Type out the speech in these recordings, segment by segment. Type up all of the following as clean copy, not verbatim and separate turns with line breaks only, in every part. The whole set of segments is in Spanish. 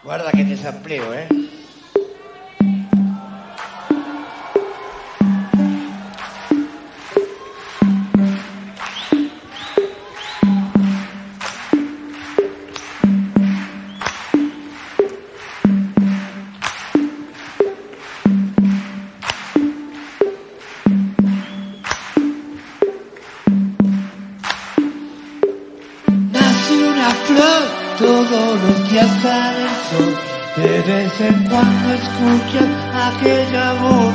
Guarda que te sampleo, ¿eh?
Todos los días sale el sol, de vez en cuando escuchas aquella voz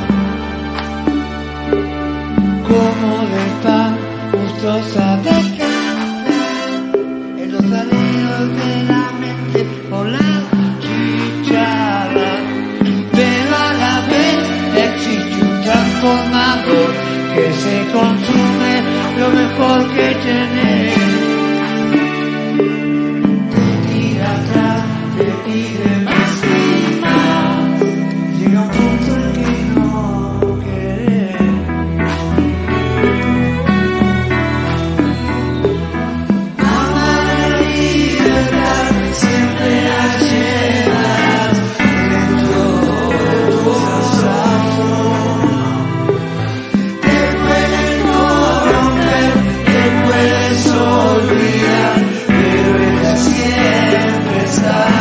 como de pan, gustosa de café, en los aleros de la mente o la chicharra, pero a la vez existe un transformador que se consume lo mejor que tenés. Te pide más y más, llega un punto en que no querés. Amar la libertad siempre la llevarás dentro de tu corazón. Te puedes corromper, te puedes olvidar, pero ella siempre está.